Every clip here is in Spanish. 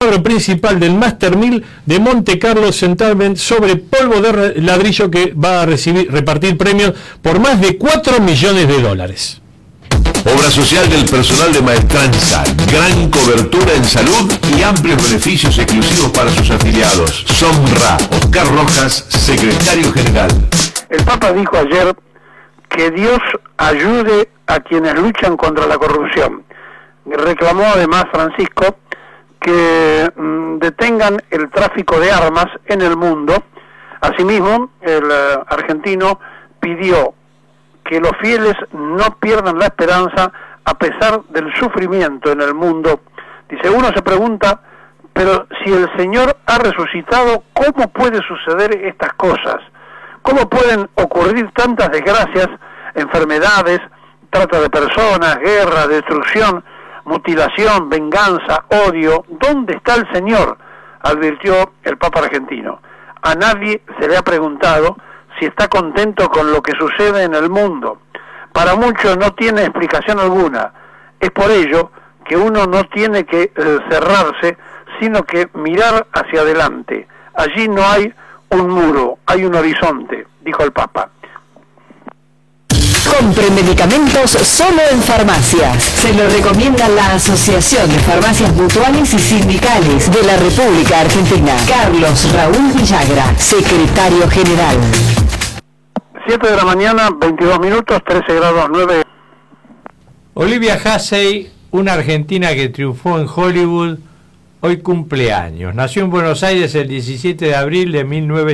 cuadro principal del Master 1000 de Monte Carlo Centennial sobre polvo de ladrillo, que va a repartir premios por más de $4 millones. Obra social del personal de Maestranza, gran cobertura en salud y amplios beneficios exclusivos para sus afiliados. Somra, Oscar Rojas, secretario general. El Papa dijo ayer que Dios ayude a quienes luchan contra la corrupción. Reclamó además Francisco que detengan el tráfico de armas en el mundo. Asimismo, el argentino pidió que los fieles no pierdan la esperanza a pesar del sufrimiento en el mundo. Dice, uno se pregunta, pero si el Señor ha resucitado, ¿cómo puede suceder estas cosas? ¿Cómo pueden ocurrir tantas desgracias, enfermedades, trata de personas, guerra, destrucción, mutilación, venganza, odio? ¿Dónde está el Señor?, advirtió el Papa argentino. A nadie se le ha preguntado si está contento con lo que sucede en el mundo. Para muchos no tiene explicación alguna. Es por ello que uno no tiene que cerrarse, sino que mirar hacia adelante. Allí no hay un muro, hay un horizonte, dijo el Papa. Compre medicamentos solo en farmacias. Se lo recomienda la Asociación de Farmacias Mutuales y Sindicales de la República Argentina. Carlos Raúl Villagra, secretario general. 7 de la mañana, 22 minutos, 13 grados 9. Olivia Hussey, una argentina que triunfó en Hollywood, hoy cumple años. Nació en Buenos Aires el 17 de abril de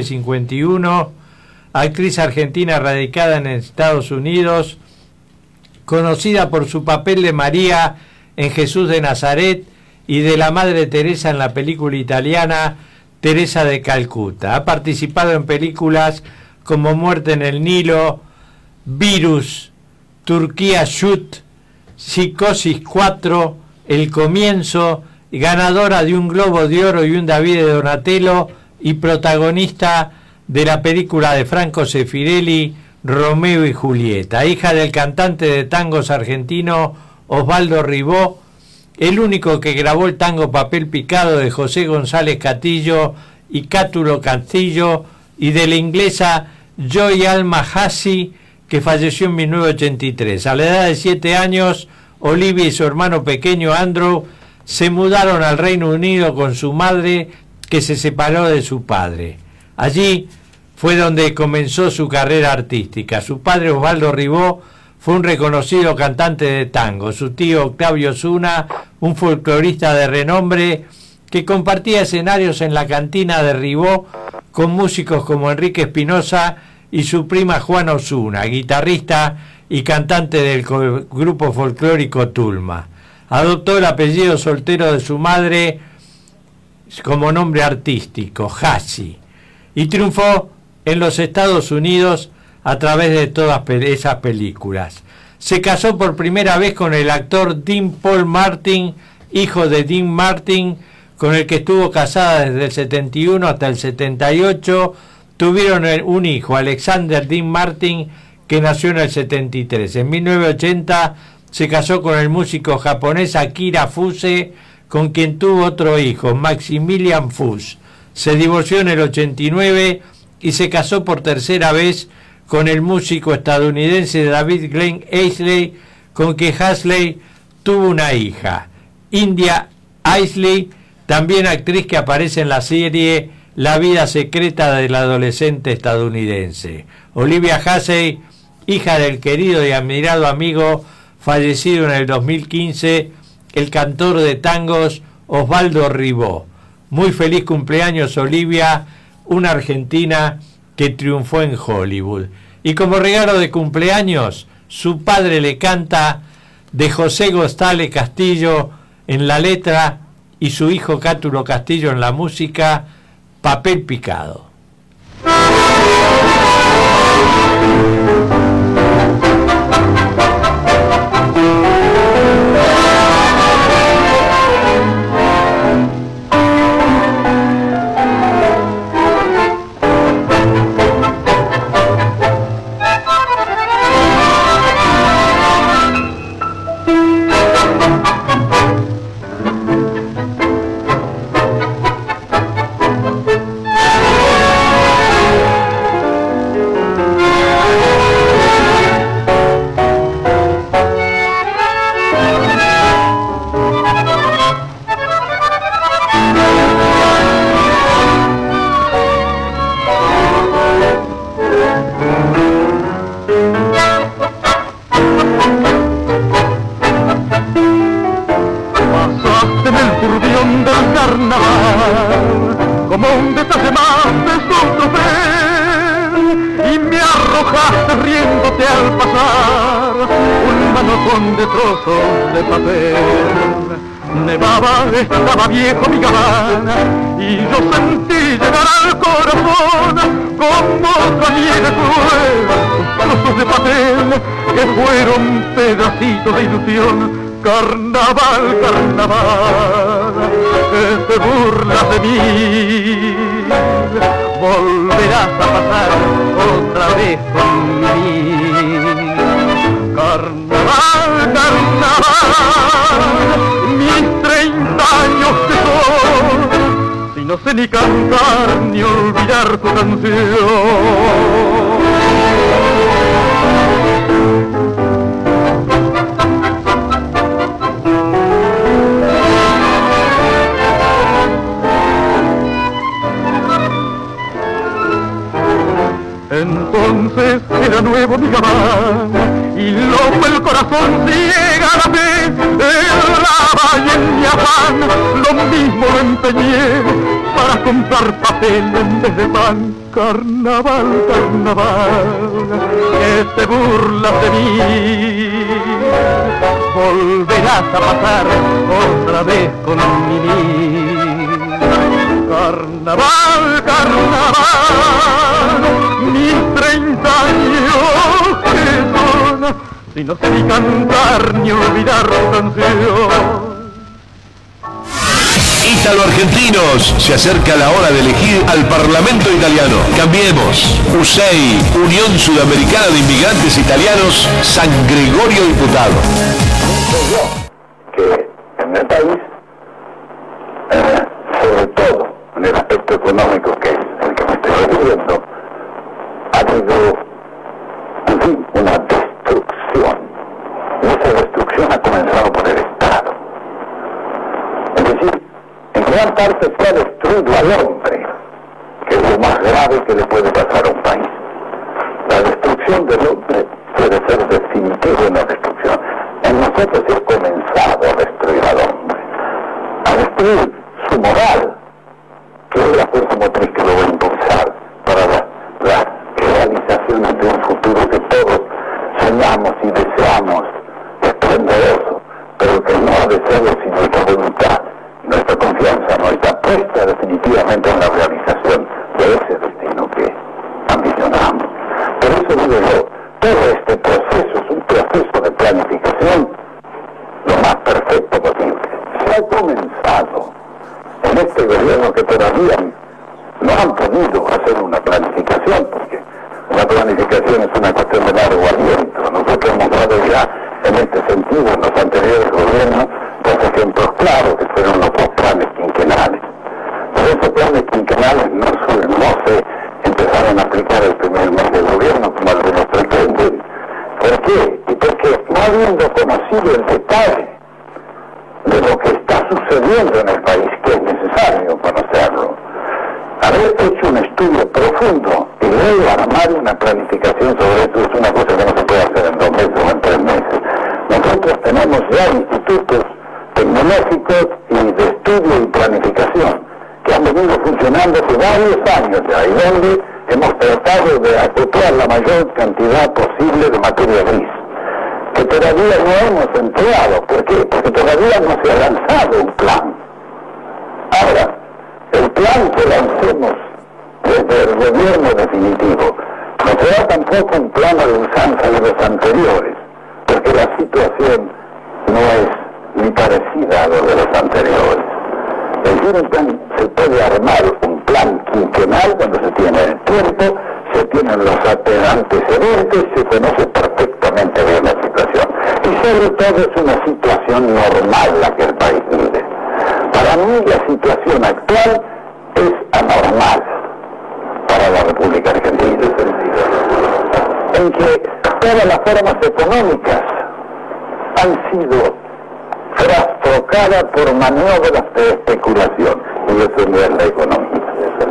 1951, actriz argentina radicada en Estados Unidos, conocida por su papel de María en Jesús de Nazaret y de la Madre Teresa en la película italiana Teresa de Calcuta. Ha participado en películas como Muerte en el Nilo, Virus, Turquía Shoot, Psicosis 4, El Comienzo, ganadora de un Globo de Oro y un David de Donatello y protagonista de la película de Franco Sefirelli, Romeo y Julieta. Hija del cantante de tangos argentino Osvaldo Ribó, el único que grabó el tango Papel Picado de José González Castillo y Cátulo Castillo, y de la inglesa Joy Alma Hussey, que falleció en 1983. A la edad de 7 años, Olivia y su hermano pequeño Andrew se mudaron al Reino Unido con su madre, que se separó de su padre. Allí fue donde comenzó su carrera artística. Su padre, Osvaldo Ribó, fue un reconocido cantante de tango. Su tío, Octavio Osuna, un folclorista de renombre que compartía escenarios en la cantina de Ribó con músicos como Enrique Espinosa y su prima Juana Osuna, guitarrista y cantante del grupo folclórico Tulma. Adoptó el apellido soltero de su madre como nombre artístico, Hussey, y triunfó en los Estados Unidos a través de todas esas películas. Se casó por primera vez con el actor Dean Paul Martin, hijo de Dean Martin, con el que estuvo casada desde el 71 hasta el 78. Tuvieron un hijo, Alexander Dean Martin, que nació en el 73. En 1980 se casó con el músico japonés Akira Fuse, con quien tuvo otro hijo, Maximilian Fuse. Se divorció en el 89 y se casó por tercera vez con el músico estadounidense David Glenn Eisley, con quien Hussey tuvo una hija, India Eisley, también actriz que aparece en la serie La vida secreta del adolescente estadounidense. Olivia Hussey, hija del querido y admirado amigo fallecido en el 2015, el cantor de tangos Osvaldo Ribó. Muy feliz cumpleaños, Olivia, una argentina que triunfó en Hollywood. Y como regalo de cumpleaños, su padre le canta de José González Castillo en la letra y su hijo Cátulo Castillo en la música, Papel Picado. viste al pasar un manojón de trozos de papel. Nevaba, estaba viejo mi gabán y yo sentí llegar al corazón como otra nieve cruel, trozos de papel que fueron pedacitos de ilusión. Carnaval, carnaval, que te burlas de mí, volverás a pasar otra vez conmigo. Carnaval, carnaval, mis 30 años que son, si no sé ni cantar ni olvidar tu canción. Entonces era nuevo mi gabán y loco el corazón ciega la fe, el y en mi afán lo mismo lo empeñé para comprar papel en vez de pan. Carnaval, carnaval, que te burlas de mí, volverás a pasar otra vez conmigo. Carnaval, carnaval, mis 30 años que son, si no sé ni cantar ni olvidar tu canción. Ítalo-argentinos, se acerca la hora de elegir al Parlamento italiano. Cambiemos. USEI, Unión Sudamericana de Inmigrantes Italianos, San Gregorio Diputado. Que en el país, sobre todo en el aspecto económico, que es el que me estoy refiriendo, ha habido, en fin, una destrucción. Y esa destrucción ha comenzado por el Estado. Es decir, en gran parte se ha destruido al hombre, que es lo más grave que le puede pasar a un país. La destrucción del hombre puede ser definitiva una destrucción. En nosotros se ha comenzado a destruir al hombre, a destruir su moral, que es la fuerza motriz que lo va a impulsar para las realizaciones de un futuro que todos soñamos y deseamos, esplendoroso, pero que no ha de serlo sin nuestra voluntad, nuestra confianza no está puesta definitivamente en la realización de ese destino que ambicionamos. Por eso digo yo, todo este proceso es un proceso de planificación lo más perfecto posible. Se ha comenzado en este gobierno que todavía no han podido hacer una planificación, porque una planificación es una cuestión de largo aliento. Nosotros hemos dado ya en este sentido en los anteriores gobiernos dos ejemplos claros que fueron los dos planes quinquenales. Pero esos planes quinquenales no se empezaron a aplicar el primer mes del gobierno como algunos pretenden. ¿Por qué? Y porque no habiendo conocido el detalle de lo que está sucediendo en el país, que es necesario conocerlo, haber hecho un estudio profundo y luego armar una planificación sobre eso es una cosa que no se puede hacer en 2 meses o en 3 meses. Nosotros tenemos ya institutos tecnológicos y de estudio y planificación que han venido funcionando hace varios años ya, y donde hemos tratado de acoplar la mayor cantidad posible de materia gris, que todavía no hemos empleado. ¿Por qué? Porque todavía no se ha lanzado un plan. Ahora, el plan que lancemos desde el gobierno definitivo no será tampoco un plan a la usanza de los anteriores, porque la situación no es ni parecida a lo de los anteriores. Es decir, un plan, se puede armar un plan quinquenal cuando se tiene el tiempo, se tienen los antecedentes, se conoce perfectamente bien la situación. Y sobre todo es una situación normal la que el país vive. Para mí la situación actual es anormal para la República Argentina, en que todas las formas económicas han sido trastrocadas por maniobras de especulación, y eso no es la economía.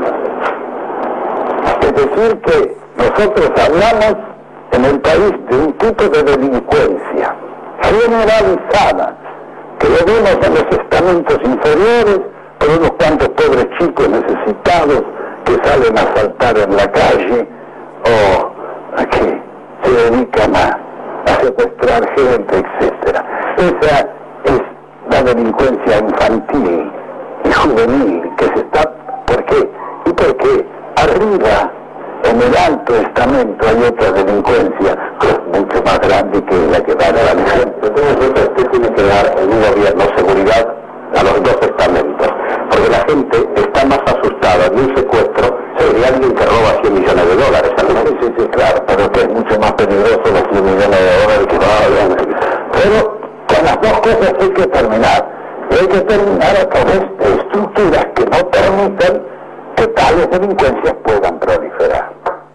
Es decir, que nosotros hablamos en el país de un tipo de delincuencia generalizada, que lo vemos en los estamentos inferiores, por unos cuantos pobres chicos necesitados que salen a saltar en la calle, o que se dedican a secuestrar gente, etcétera. Esa es la delincuencia infantil y juvenil que se está... ¿Por qué? Y porque arriba, en el alto estamento, hay otra delincuencia mucho más grande que la que da a la gente. Entonces usted tiene que dar en un gobierno seguridad a los dos estamentos, porque la gente está más asustada de un secuestro de alguien que roba 100 millones de dólares. Sí, claro, pero que es mucho más peligroso los 100 millones de dólares que pero con las dos cosas hay que terminar. Y hay que terminar a través de estructuras que no permitan que tales delincuencias puedan proliferar.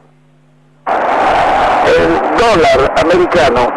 El dólar americano,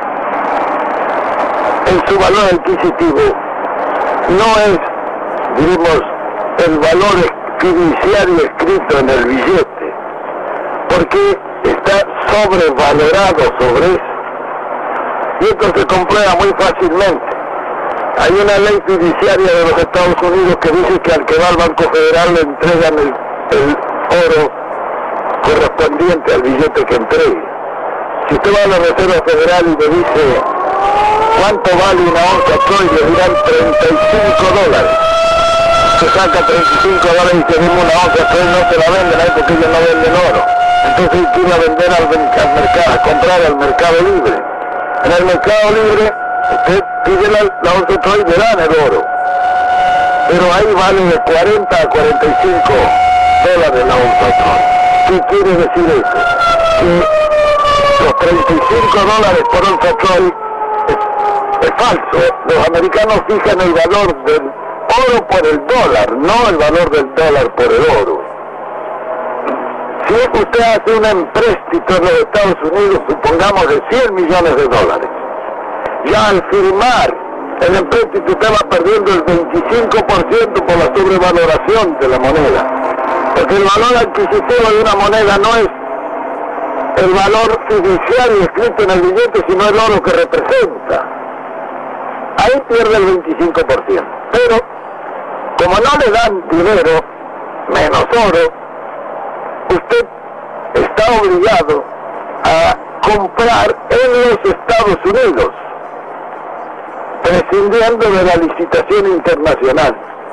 en su valor adquisitivo, no es, digamos, el valor fiduciario escrito en el billete, porque está sobrevalorado sobre eso. Y esto se comprueba muy fácilmente. Hay una ley fiduciaria de los Estados Unidos que dice que al que va al Banco Federal le entregan el oro correspondiente al billete que entregue. Si usted va a la Reserva Federal y le dice cuánto vale una onza Troy, le dirán $35. Se saca $35 y te dime una onza Troy, no te la venden ahí porque ellos no venden oro. Entonces hay que ir a vender al mercado, a comprar al mercado libre. En el mercado libre usted pide la onza Troy y le dan el oro. Pero ahí vale de 40 a 45 dólares la onza Troy. ¿Qué quiere decir eso? Que los 35 dólares por onza Troy es falso. Los americanos fijan el valor del oro por el dólar, no el valor del dólar por el oro. Si usted hace un empréstito en los Estados Unidos, supongamos de 100 millones de dólares, ya al firmar el empréstito usted va perdiendo el 25% por la sobrevaloración de la moneda. Porque el valor adquisitivo de una moneda no es el valor fiduciario escrito en el billete, sino el oro que representa. Ahí pierde el 25%. Pero, como no le dan dinero, menos oro, usted está obligado a comprar en los Estados Unidos, prescindiendo de la licitación internacional.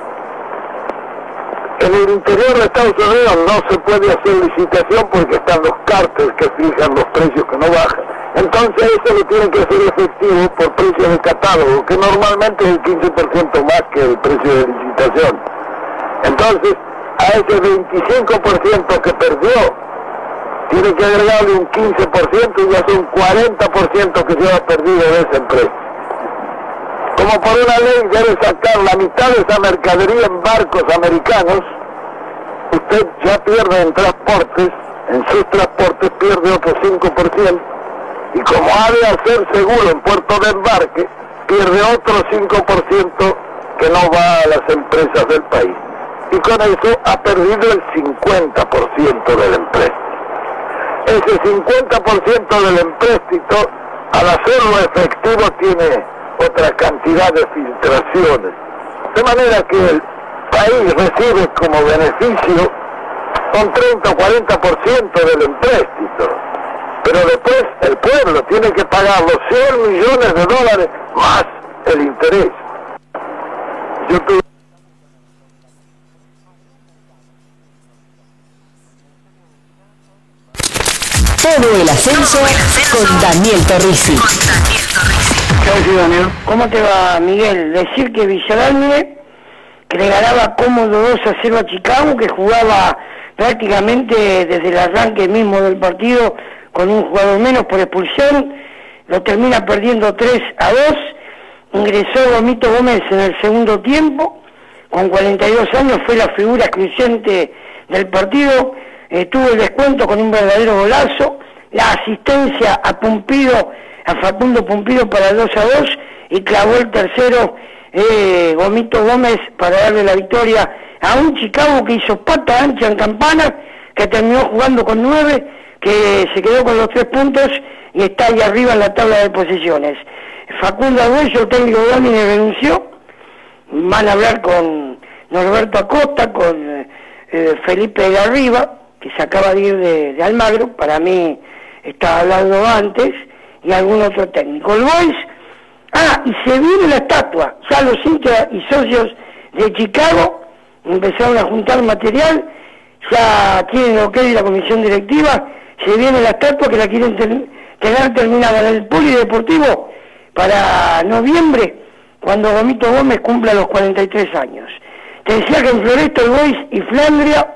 En el interior de Estados Unidos no se puede hacer licitación porque están los cárteles que fijan los precios que no bajan. Entonces eso lo tienen que hacer efectivo por precio de catálogo, que normalmente es el 15% más que el precio de licitación. Entonces, a ese 25% que perdió, tiene que agregarle un 15% y ya son 40% que se ha perdido de esa empresa. Como por una ley debe sacar la mitad de esa mercadería en barcos americanos, usted ya pierde en transportes, en sus transportes pierde otro 5%, y como ha de hacer seguro en puerto de embarque, pierde otro 5% que no va a las empresas del país. Y con eso ha perdido el 50% del empréstito. Ese 50% del empréstito, al hacerlo efectivo, tiene otra cantidad de filtraciones. De manera que el país recibe como beneficio un 30 o 40% del empréstito. Pero después el pueblo tiene que pagar los 100 millones de dólares más el interés. Yo tuve... Todo el ascenso con Daniel Torrisi. Daniel. ¿Cómo te va, Miguel? Decir que Villaralme, que le ganaba cómodo 2-0 a Chicago, que jugaba prácticamente desde el arranque mismo del partido con un jugador menos por expulsión, lo termina perdiendo 3-2, ingresó Gomito Gómez en el segundo tiempo, con 42 años fue la figura excluyente del partido, tuvo el descuento con un verdadero golazo, la asistencia a Facundo Pumpido para el 2-2 y clavó el tercero Gomito Gómez para darle la victoria a un Chicago que hizo pata ancha en Campana, que terminó jugando con 9, que se quedó con los 3 puntos y está ahí arriba en la tabla de posiciones. Facundo Arguello, el técnico de Domine, renunció. Van a hablar con Norberto Acosta, con Felipe Garriba, que se acaba de ir de Almagro. Para mí estaba hablando antes, y algún otro técnico. El Boys, y se viene la estatua, ya los hinchas y socios de Chicago empezaron a juntar material, ya tienen ok de la comisión directiva, se viene la estatua que la quieren tener terminada en el polideportivo para noviembre, cuando Gomito Gómez cumpla los 43 años. Te decía que en Floresta el Boys y Flandria,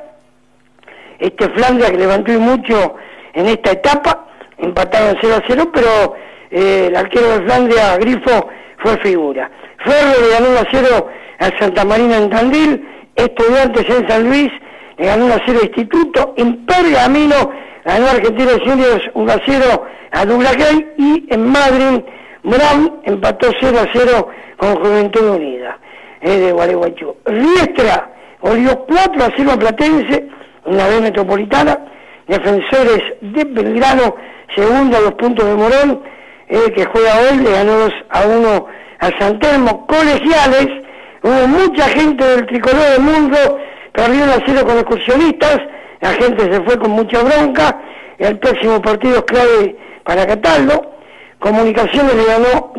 Flandria que levantó y mucho en esta etapa, empataron 0-0, pero el arquero de Flandria, Grifo, fue figura. Ferro le ganó 1-0 a Santa Marina en Tandil, Estudiantes en San Luis le ganó 1-0 a Instituto, en Pergamino ganó Argentinos Juniors 1-0 a Dublaquén, y en Madrid Brown empató 0-0 con Juventud Unida de Gualeguaychú. Riestra goleó 4-0 a Platense en la B Metropolitana. Defensores de Belgrano, segundo a 2 puntos de Morón, que juega hoy, le ganó 2-1 a San Telmo. Colegiales, hubo mucha gente del tricolor del mundo, perdió 1-0 con Excursionistas, la gente se fue con mucha bronca, el próximo partido es clave para Cataldo. Comunicaciones le ganó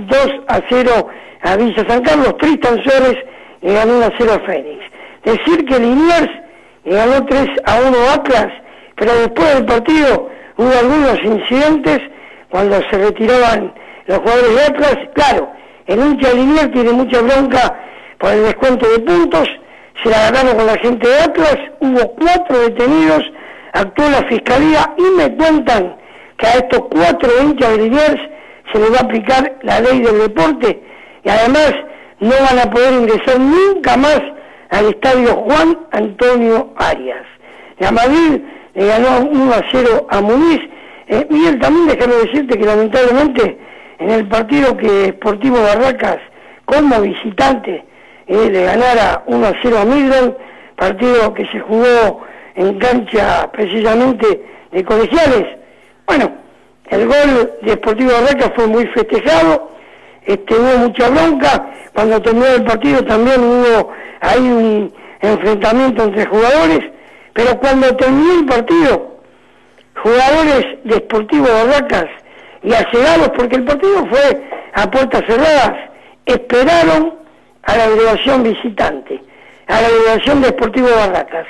2-0 a Villa San Carlos, Tristan Suárez le ganó 1-0 a Fénix. Decir que Liniers le ganó 3-1 a Atlas, pero después del partido hubo algunos incidentes cuando se retiraban los jugadores de Atlas. Claro, el hincha de Liniers tiene mucha bronca por el descuento de puntos, se la ganaron con la gente de Atlas, hubo 4 detenidos, actuó la fiscalía y me cuentan que a estos 4 hinchas de Liniers se les va a aplicar la ley del deporte y además no van a poder ingresar nunca más al estadio Juan Antonio Arias. La Madrid le ganó 1-0 a Muniz. Miguel, también déjame decirte que lamentablemente en el partido que Sportivo Barracas como visitante le ganara 1-0 a Midland, partido que se jugó en cancha precisamente de Colegiales. Bueno, el gol de Sportivo Barracas fue muy festejado, hubo mucha bronca, cuando terminó el partido también hubo ahí un enfrentamiento entre jugadores, pero cuando terminó el partido, jugadores de Sportivo Barracas y allegados, porque el partido fue a puertas cerradas, esperaron a la delegación visitante, a la delegación de Sportivo Barracas,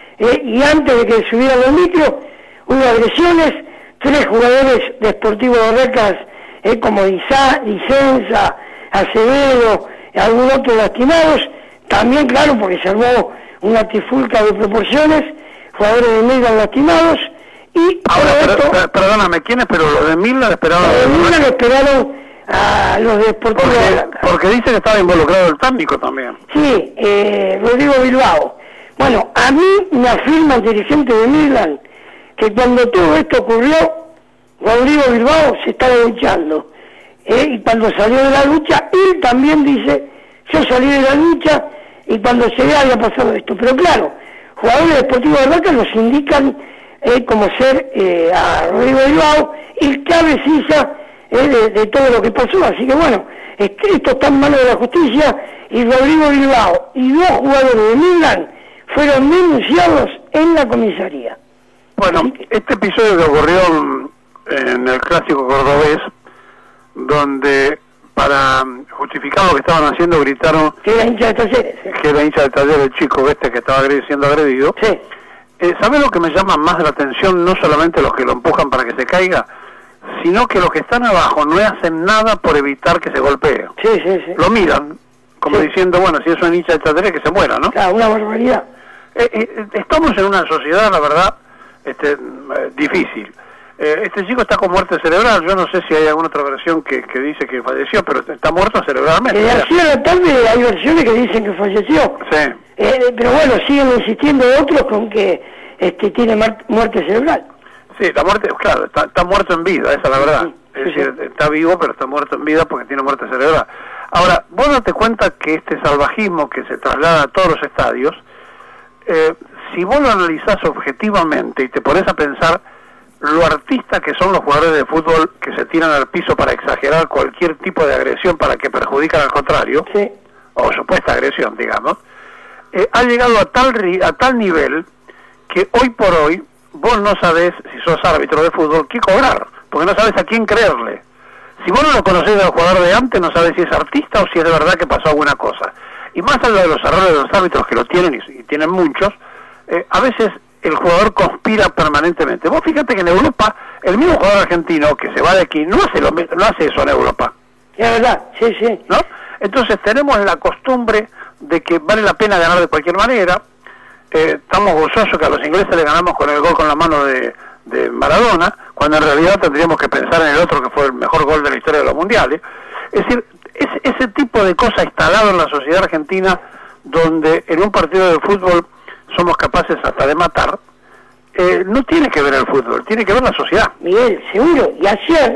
y antes de que subieran los micros, hubo agresiones, 3 jugadores de Sportivo Barracas, como Licenza, Acevedo, algún otro lastimados, también claro porque se armó una trifulca de proporciones, jugadores de Midland lastimados, y ahora perdóname, ¿quién esperó? ¿Los de Midland esperaron? Los de Midland esperaron a los de Sportivo Barracas. Porque dice que estaba involucrado el técnico también. Sí, Rodrigo Bilbao. Bueno, a mí me afirma el dirigente de Midland que cuando todo esto ocurrió, Rodrigo Bilbao se estaba luchando. Y cuando salió de la lucha, él también dice, yo salí de la lucha y cuando llegué había pasado esto. Pero claro, jugadores de Sportivo Barracas los indican como ser a Rodrigo Bilbao el cabecilla de todo lo que pasó. Así que bueno, esto está en manos de la justicia y Rodrigo Bilbao y 2 jugadores de Midland fueron denunciados en la comisaría. Bueno, este episodio que ocurrió en el clásico cordobés, donde para justificar lo que estaban haciendo gritaron que era hincha de Talleres, que era hincha de Talleres el chico que estaba siendo agredido. Sí. ¿Sabes lo que me llama más la atención? No solamente los que lo empujan para que se caiga, sino que los que están abajo no hacen nada por evitar que se golpee. Sí. Lo miran, como diciendo, bueno, si es un hincha de Talleres que se muera, ¿no? Claro, una barbaridad. Estamos en una sociedad, la verdad, difícil. Este chico está con muerte cerebral. Yo no sé si hay alguna otra versión que dice que falleció, pero está muerto cerebralmente. De así a la tarde hay versiones que dicen que falleció. Sí. Pero bueno, siguen insistiendo otros con que tiene muerte cerebral. Sí, la muerte, claro, está muerto en vida, esa es la verdad. Es decir, está vivo, pero está muerto en vida porque tiene muerte cerebral. Ahora, vos date cuenta que este salvajismo que se traslada a todos los estadios, si vos lo analizás objetivamente y te pones a pensar lo artistas que son los jugadores de fútbol que se tiran al piso para exagerar cualquier tipo de agresión para que perjudican al contrario, o supuesta agresión, digamos, ha llegado a tal nivel que hoy por hoy vos no sabés, si sos árbitro de fútbol, qué cobrar. porque no sabes a quién creerle. Si vos no lo conocés del jugador de antes, no sabes si es artista o si es de verdad que pasó alguna cosa. Y más allá de los errores de los árbitros, que lo tienen y tienen muchos, a veces el jugador conspira permanentemente. Vos fíjate que en Europa, el mismo jugador argentino que se va de aquí no hace eso en Europa. Es verdad, sí, sí. ¿No? Entonces tenemos la costumbre de que vale la pena ganar de cualquier manera. Estamos gozosos que a los ingleses le ganamos con el gol con la mano de Maradona, cuando en realidad tendríamos que pensar en el otro que fue el mejor gol de la historia de los mundiales. Es decir, ese tipo de cosa instalado en la sociedad argentina, donde en un partido de fútbol somos capaces hasta de matar, no tiene que ver el fútbol, tiene que ver la sociedad. Miguel, seguro. Y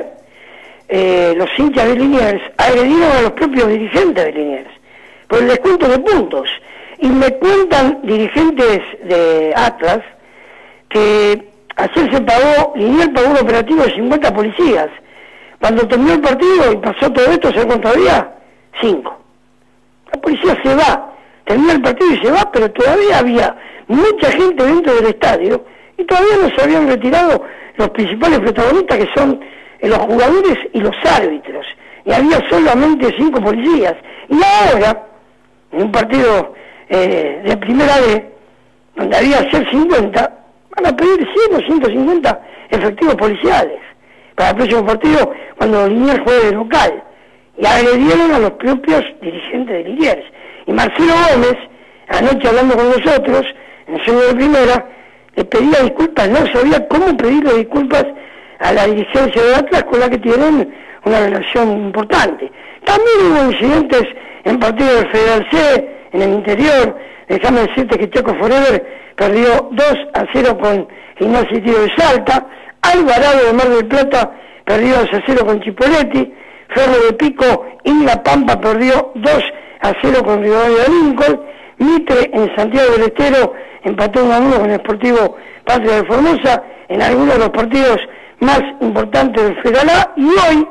ayer los hinchas de Liniers agredieron a los propios dirigentes de Liniers por el descuento de puntos. Y me cuentan dirigentes de Atlas que ayer Liniers pagó un operativo de 50 policías. Cuando terminó el partido y pasó todo esto, ¿sabes cuánto había? 5. La policía se va, termina el partido y se va, pero todavía había mucha gente dentro del estadio y todavía no se habían retirado los principales protagonistas, que son los jugadores y los árbitros. Y había solamente 5 policías. Y ahora, en un partido de primera vez, donde había que ser 50, van a pedir 100 o 150 efectivos policiales para el próximo partido, cuando Liniers juegue de local. Y agredieron a los propios dirigentes de Liniers. Y Marcelo Gómez, anoche hablando con nosotros, en el sueño de primera, le pedía disculpas, no sabía cómo pedirle disculpas a la dirigencia de Atlas, con la que tienen una relación importante. También hubo incidentes en partidos del Federal C, en el interior. Déjame decirte que Chaco Forever perdió 2-0 con Gimnasia y Tiro de Salta, Alvarado de Mar del Plata perdió 2-0 con Chipoletti, Ferro de Pico y La Pampa perdió 2-0 con Rivadavia de Lincoln, Mitre en Santiago del Estero empató 1-1 con el Sportivo Patria de Formosa, en algunos de los partidos más importantes del Federal A. Y hoy,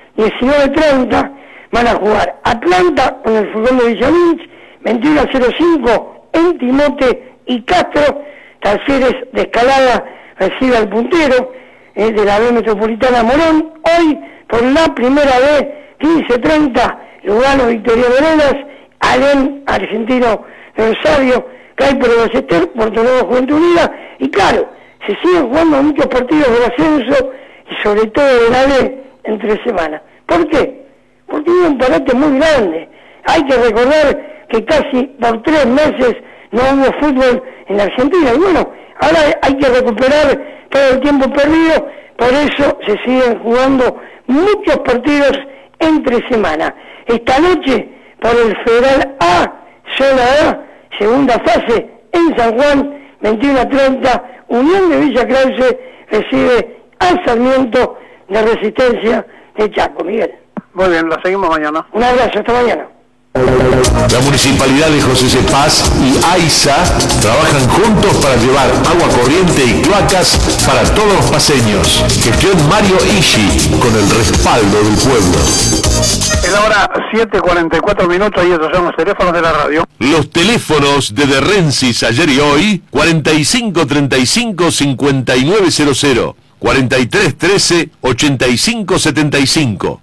19:30, van a jugar Atlanta con el Fútbol de Villamich, 21:05 en Timote y Castro. Talleres de Escalada recibe al puntero de la B Metropolitana Morón. Hoy, por la primera vez, 15:30, Lugano Victoria Venegas, Alén Argentino de Rosario, Caiper de Ballester, Puerto Nuevo Juventud Unida. Y claro, se siguen jugando muchos partidos del ascenso y sobre todo de la B entre semana. ¿Por qué? Porque hay un parate muy grande. Hay que recordar que casi por 3 meses no hubo fútbol en Argentina. Y bueno, ahora hay que recuperar todo el tiempo perdido, por eso se siguen jugando muchos partidos entre semana. Esta noche, por el Federal A, Zona A, segunda fase, en San Juan, 21:30, Unión de Villa Krause recibe al Sarmiento de Resistencia de Chaco. Miguel. Muy bien, la seguimos mañana. Un abrazo, hasta mañana. La Municipalidad de José C. Paz y AISA trabajan juntos para llevar agua corriente y cloacas para todos los paseños. Gestión Mario Ishi, con el respaldo del pueblo. Es la hora 7:44, y estos son los teléfonos de la radio. Los teléfonos de Rensis ayer y hoy: 4535-5900, 4313-8575,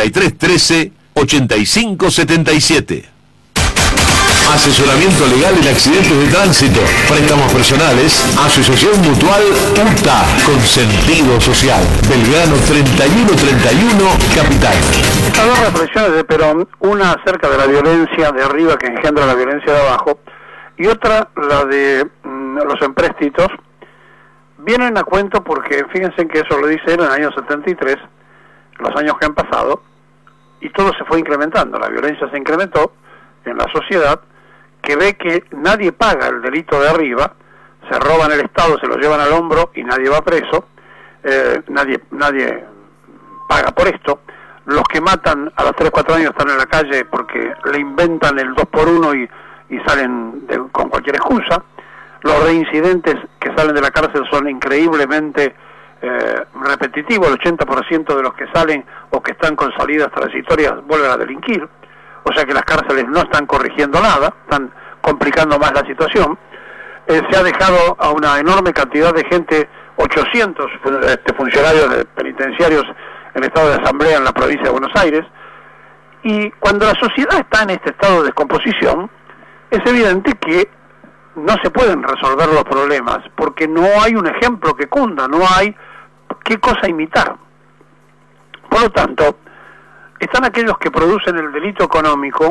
4313-8577. Asesoramiento legal en accidentes de tránsito, préstamos personales, Asociación Mutual UTA, con sentido social. Belgrano 3131, Capital. Hay dos reflexiones de Perón, una acerca de la violencia de arriba que engendra la violencia de abajo, y otra la de los empréstitos. Vienen a cuento porque fíjense que eso lo dice él en el año 73, los años que han pasado, y todo se fue incrementando, la violencia se incrementó en la sociedad, que ve que nadie paga el delito de arriba, se roban el Estado, se lo llevan al hombro y nadie va preso, nadie paga por esto. Los que matan a los 3-4 años están en la calle porque le inventan el 2x1 y salen con cualquier excusa. Los reincidentes que salen de la cárcel son increíblemente repetitivos. El 80% de los que salen o que están con salidas transitorias vuelven a delinquir. O sea que las cárceles no están corrigiendo nada, están complicando más la situación. Se ha dejado a una enorme cantidad de gente 800 funcionarios penitenciarios en estado de asamblea en la provincia de Buenos Aires. Y cuando la sociedad está en este estado de descomposición, es evidente que no se pueden resolver los problemas, porque no hay un ejemplo que cunda, no hay qué cosa imitar. Por lo tanto, están aquellos que producen el delito económico,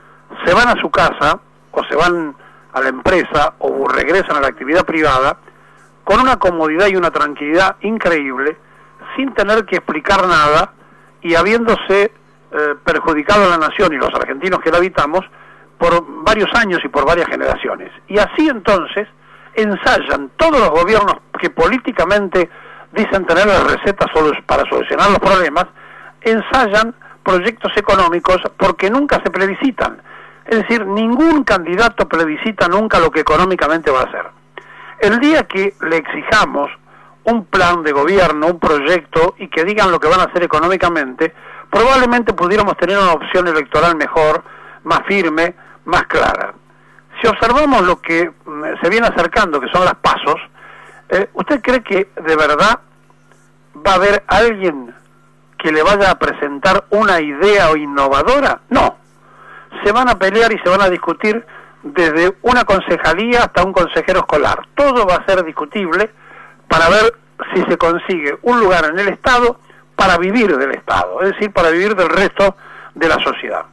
se van a su casa, o se van a la empresa, o regresan a la actividad privada, con una comodidad y una tranquilidad increíble, sin tener que explicar nada, y habiéndose perjudicado a la nación y los argentinos que la habitamos por varios años y por varias generaciones. Y así entonces ensayan todos los gobiernos que políticamente dicen tener las recetas para solucionar los problemas, ensayan proyectos económicos porque nunca se plebiscitan. Es decir, ningún candidato plebiscita nunca lo que económicamente va a hacer. El día que le exijamos un plan de gobierno, un proyecto, y que digan lo que van a hacer económicamente, probablemente pudiéramos tener una opción electoral mejor, más firme, más clara. Si observamos lo que se viene acercando, que son las PASOs, ¿usted cree que de verdad va a haber alguien que le vaya a presentar una idea o innovadora? No. Se van a pelear y se van a discutir desde una concejalía hasta un consejero escolar. Todo va a ser discutible para ver si se consigue un lugar en el Estado para vivir del Estado, es decir, para vivir del resto de la sociedad.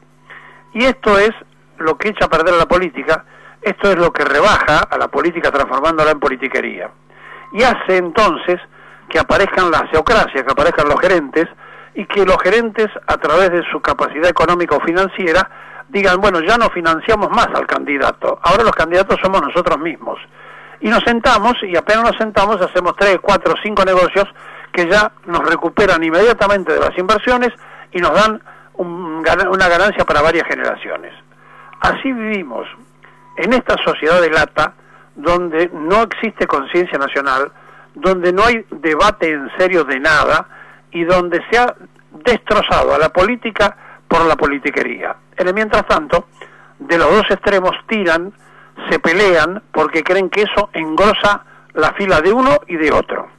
Y esto es lo que echa a perder a la política, esto es lo que rebaja a la política transformándola en politiquería. Y hace entonces que aparezcan las geocracias, que aparezcan los gerentes, y que los gerentes, a través de su capacidad económica o financiera, digan, bueno, ya no financiamos más al candidato, ahora los candidatos somos nosotros mismos. Y nos sentamos, y apenas nos sentamos, hacemos 3, 4, 5 negocios que ya nos recuperan inmediatamente de las inversiones y nos dan una ganancia para varias generaciones. Así vivimos en esta sociedad de lata, donde no existe conciencia nacional, donde no hay debate en serio de nada, y donde se ha destrozado a la política por la politiquería. Mientras tanto, de los dos extremos tiran, se pelean, porque creen que eso engrosa la fila de uno y de otro.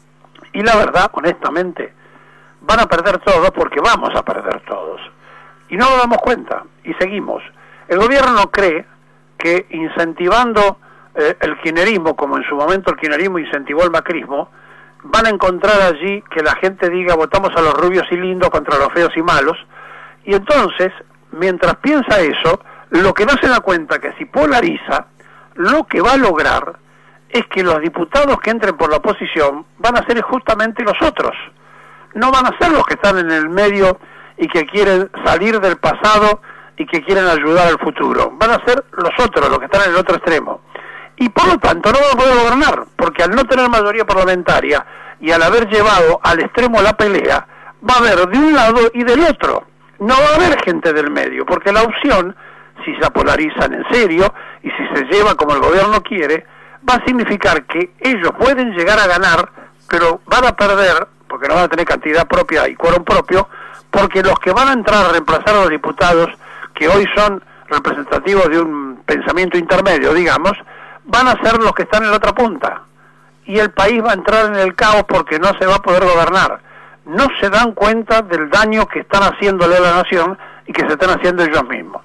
Y la verdad, honestamente, van a perder todos, porque vamos a perder todos. Y no nos damos cuenta, y seguimos. El gobierno cree que incentivando el kirchnerismo, como en su momento el kirchnerismo incentivó el macrismo, van a encontrar allí que la gente diga, votamos a los rubios y lindos contra los feos y malos. Y entonces, mientras piensa eso, lo que no se da cuenta que si polariza, lo que va a lograr es que los diputados que entren por la oposición van a ser justamente los otros. No van a ser los que están en el medio y que quieren salir del pasado y que quieren ayudar al futuro. Van a ser los otros, los que están en el otro extremo. Y por lo tanto no van a poder gobernar, porque al no tener mayoría parlamentaria y al haber llevado al extremo la pelea, va a haber de un lado y del otro. No va a haber gente del medio, porque la opción, si se polarizan en serio y si se lleva como el gobierno quiere, va a significar que ellos pueden llegar a ganar, pero van a perder, porque no van a tener cantidad propia y quórum propio, porque los que van a entrar a reemplazar a los diputados, que hoy son representativos de un pensamiento intermedio, digamos, van a ser los que están en la otra punta. Y el país va a entrar en el caos porque no se va a poder gobernar. No se dan cuenta del daño que están haciéndole a la nación y que se están haciendo ellos mismos.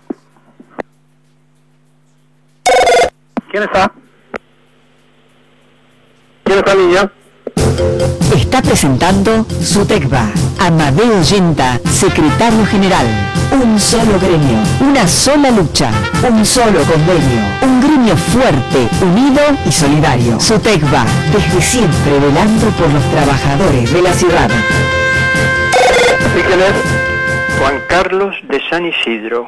¿Quién está? ¿Quién está, niña? Está presentando SUTECBA. Amadeo Yenta, secretario general. Un solo gremio, una sola lucha, un solo convenio. Un gremio fuerte, unido y solidario. SUTECBA, desde siempre velando por los trabajadores de la ciudad. ¿Y quién es? Juan Carlos de San Isidro.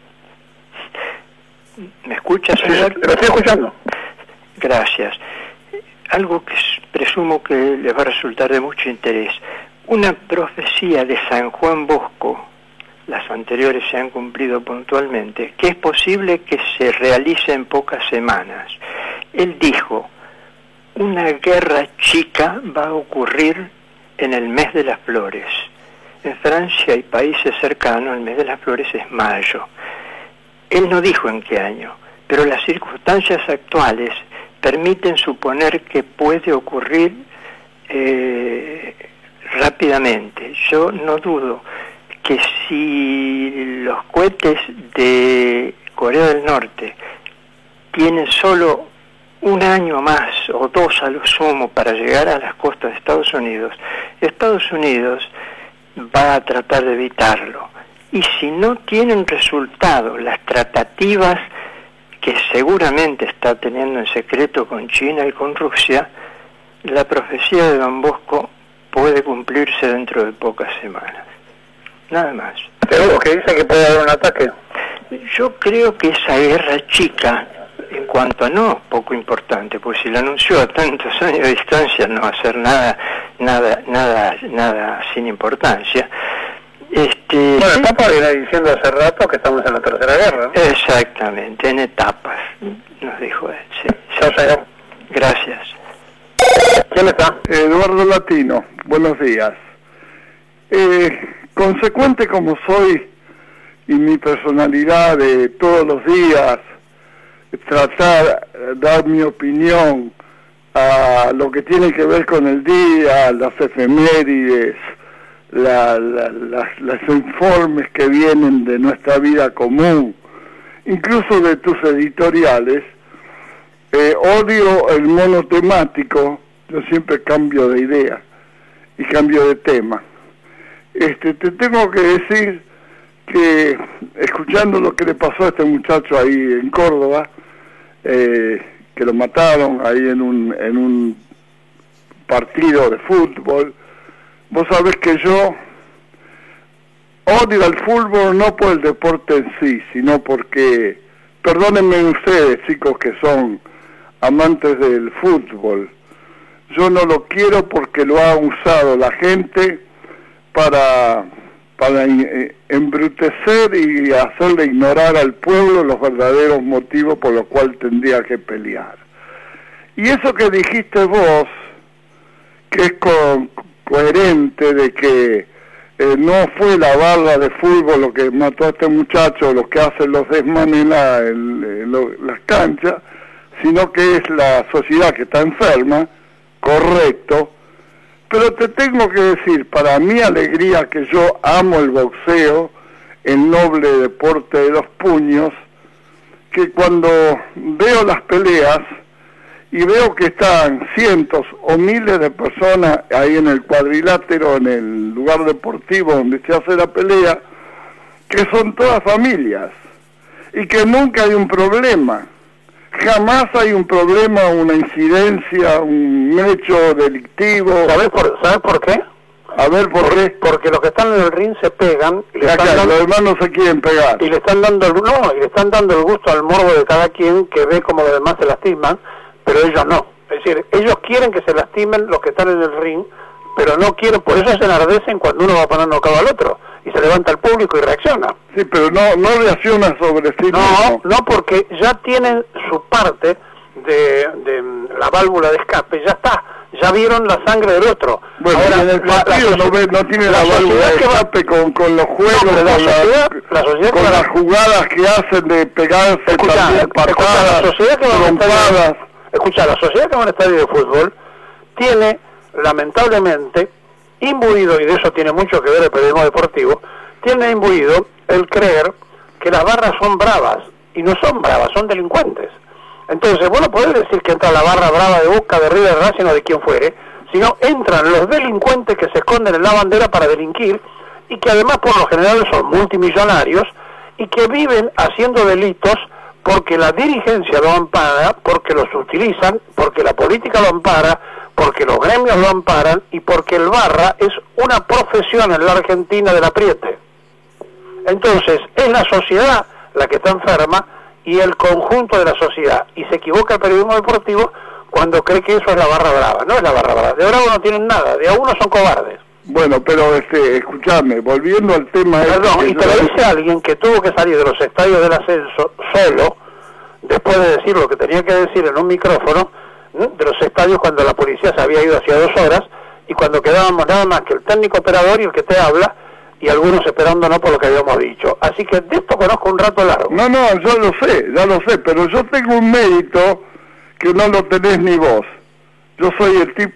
¿Me escucha, señor? Sí, lo estoy escuchando. Gracias. Algo que presumo que les va a resultar de mucho interés. Una profecía de San Juan Bosco, las anteriores se han cumplido puntualmente, que es posible que se realice en pocas semanas. Él dijo, una guerra chica va a ocurrir en el mes de las flores. En Francia y países cercanos el mes de las flores es mayo. Él no dijo en qué año, pero las circunstancias actuales permiten suponer que puede ocurrir rápidamente. Yo no dudo que si los cohetes de Corea del Norte tienen solo un año más o 2 a lo sumo para llegar a las costas de Estados Unidos va a tratar de evitarlo. Y si no tienen resultado las tratativas que seguramente está teniendo en secreto con China y con Rusia, la profecía de Don Bosco puede cumplirse dentro de pocas semanas. Nada más. ¿Pero que dice que puede haber un ataque? Yo creo que esa guerra chica, en cuanto a no, poco importante, pues si la anunció a tantos años de distancia, no va a ser nada sin importancia. Bueno, el Papa viene diciendo hace rato que estamos en la Tercera Guerra, ¿no? Exactamente, en etapas, nos dijo él. Sí. Gracias. ¿Quién está? Eduardo Latino, buenos días. Consecuente como soy y mi personalidad de todos los días, dar mi opinión a lo que tiene que ver con el día, las efemérides, los informes que vienen de nuestra vida común, incluso de tus editoriales. Odio el monotemático. Yo siempre cambio de idea y cambio de tema. Te tengo que decir que, escuchando lo que le pasó a este muchacho ahí en Córdoba, que lo mataron ahí en un partido de fútbol, vos sabés que yo odio al fútbol no por el deporte en sí, sino porque, perdónenme ustedes, chicos que son amantes del fútbol, yo no lo quiero porque lo ha usado la gente para embrutecer y hacerle ignorar al pueblo los verdaderos motivos por los cuales tendría que pelear. Y eso que dijiste vos, que es coherente de que no fue la barra de fútbol lo que mató a este muchacho, lo que hacen los desmanes en las canchas, sino que es la sociedad que está enferma, correcto. Pero te tengo que decir, para mi alegría, que yo amo el boxeo, el noble deporte de los puños, que cuando veo las peleas y veo que están cientos o miles de personas ahí en el cuadrilátero, en el lugar deportivo donde se hace la pelea, que son todas familias y que nunca hay un problema. Jamás hay un problema, una incidencia, un hecho delictivo. ¿Sabes por qué? A ver, ¿por qué? Porque los que están en el ring se pegan y los demás no se quieren pegar. Y le están dando el gusto al morbo de cada quien, que ve como los demás se lastiman, pero ellos no. Es decir, ellos quieren que se lastimen los que están en el ring, pero no quieren, por eso se enardecen cuando uno va a poner nocao al otro, y se levanta el público y reacciona. Sí, pero no reacciona sobre sí mismo. No, porque ya tienen su parte de la válvula de escape, ya está, ya vieron la sangre del otro. Bueno, ahora, en el partido no tiene la válvula de escape con los juegos, con las jugadas que hacen de pegarse, patadas, trompadas. Escucha, la sociedad que va a un estadio de fútbol tiene, lamentablemente, imbuido, y de eso tiene mucho que ver el periodismo deportivo, tiene imbuido el creer que las barras son bravas, y no son bravas, son delincuentes. Entonces, vos no podés decir que entra la barra brava de Boca, de River, de Racing o de quien fuere, sino entran los delincuentes que se esconden en la bandera para delinquir, y que además por lo general son multimillonarios, y que viven haciendo delitos porque la dirigencia lo ampara, porque los utilizan, porque la política lo ampara, porque los gremios lo amparan y porque el barra es una profesión en la Argentina del apriete. Entonces, es la sociedad la que está enferma y el conjunto de la sociedad. Y se equivoca el periodismo deportivo cuando cree que eso es la barra brava. No es la barra brava. De bravo no tienen nada, de a uno son cobardes. Bueno, pero escuchame, volviendo al tema... Perdón, y te lo dice alguien que tuvo que salir de los estadios del ascenso solo, después de decir lo que tenía que decir en un micrófono, de los estadios cuando la policía se había ido hacía 2 horas, y cuando quedábamos nada más que el técnico operador y el que te habla, y algunos esperándonos por lo que habíamos dicho. Así que de esto conozco un rato largo. No, yo ya lo sé, pero yo tengo un mérito que no lo tenés ni vos. Yo soy el tipo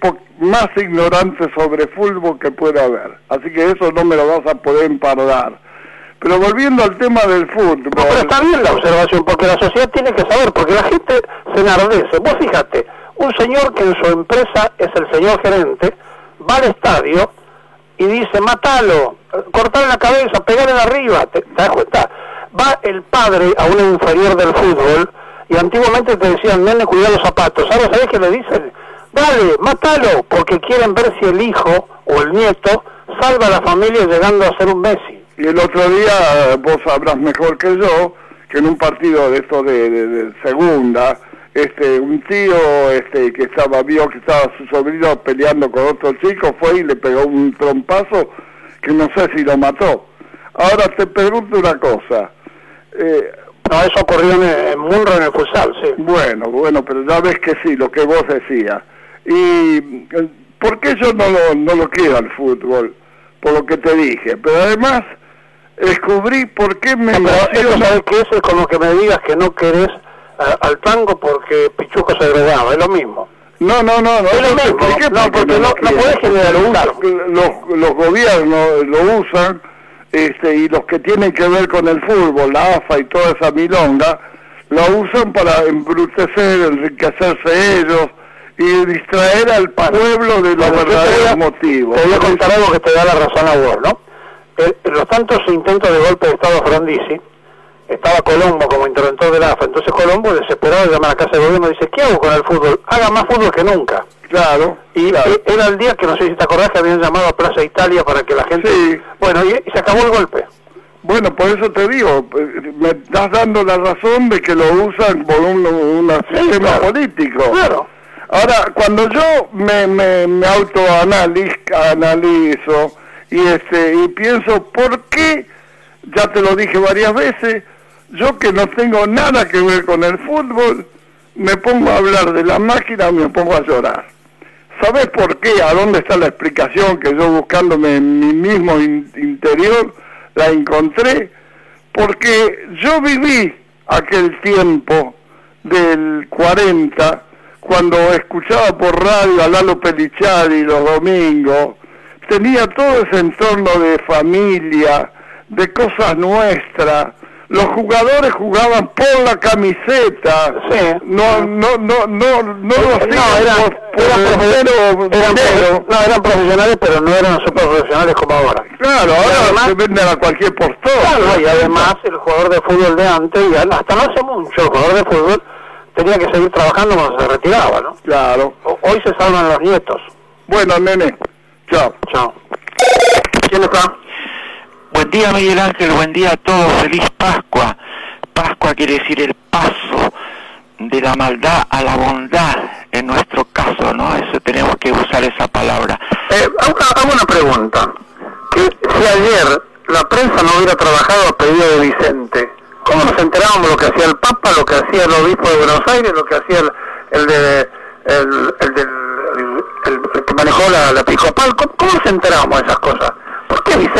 más ignorantes sobre fútbol que pueda haber. Así que eso no me lo vas a poder empardar. Pero volviendo al tema del fútbol... No, pero está bien la observación, porque la sociedad tiene que saber, porque la gente se enardece. Vos fíjate, un señor que en su empresa es el señor gerente, va al estadio y dice, matalo, cortale la cabeza, pegale de arriba, ¿te das cuenta? Va el padre a una inferior del fútbol, y antiguamente te decían, nene, cuida los zapatos. Ahora, ¿sabés qué le dicen? Dale, mátalo, porque quieren ver si el hijo o el nieto salva a la familia llegando a ser un Messi. Y el otro día, vos sabrás mejor que yo, que en un partido de esto de segunda, un tío que vio que estaba su sobrino peleando con otro chico, fue y le pegó un trompazo que no sé si lo mató. Ahora te pregunto una cosa. No, eso ocurrió en Munro, en el futsal, sí. Bueno, pero ya ves que sí, lo que vos decías. ¿Y por qué yo no lo quiero al fútbol? Por lo que te dije. Pero además, descubrí por qué me emociona... ¿Sabes qué? Eso es como que me digas que no querés al tango porque Pichuco se agregaba, es lo mismo. No, es lo mismo. Porque no podés generalizar. Los gobiernos lo usan, y los que tienen que ver con el fútbol, la AFA y toda esa milonga, lo usan para embrutecer, enriquecerse ellos y distraer al pueblo de los verdaderos motivos. Te voy a contar algo que te da la razón a vos, ¿no? Los tantos intentos de golpe de Estado a Frondizi, estaba Colombo como interventor de la AFA, entonces Colombo, desesperado, llama a la Casa de Gobierno y dice, ¿qué hago con el fútbol? Haga más fútbol que nunca. Claro. Era el día que, no sé si te acordás, que habían llamado a Plaza Italia para que la gente... Sí. Bueno, y se acabó el golpe. Bueno, por eso te digo, me estás dando la razón de que lo usan por un sistema político. Claro. Ahora, cuando yo me autoanalizo y pienso, ¿por qué? Ya te lo dije varias veces, yo que no tengo nada que ver con el fútbol, me pongo a hablar de la máquina y me pongo a llorar. ¿Sabes por qué? ¿A dónde está la explicación que yo buscándome en mi mismo interior la encontré? Porque yo viví aquel tiempo del 40, cuando escuchaba por radio a Lalo Pellicciari los domingos, tenía todo ese entorno de familia, de cosas nuestras. Los jugadores jugaban por la camiseta, sí. eran profesionales, pero no eran super profesionales como ahora. Claro, ahora además, se venden a cualquier postor. Claro, y además el jugador de fútbol de antes, y hasta no hace mucho, el jugador de fútbol tenía que seguir trabajando cuando se retiraba, ¿no? Claro. Hoy se salvan los nietos. Bueno, nene, chao. ¿Quién está? Buen día, Miguel Ángel, buen día a todos, feliz Pascua. Pascua quiere decir el paso de la maldad a la bondad, en nuestro caso, ¿no? Eso tenemos que usar esa palabra. Hago una pregunta. Que si ayer la prensa no hubiera trabajado a pedido de Vicente, ¿cómo nos enterábamos lo que hacía el Papa, lo que hacía el obispo de Buenos Aires, lo que hacía el que manejó la episcopal? ¿Cómo nos enterábamos de esas cosas? ¿Por qué Vicente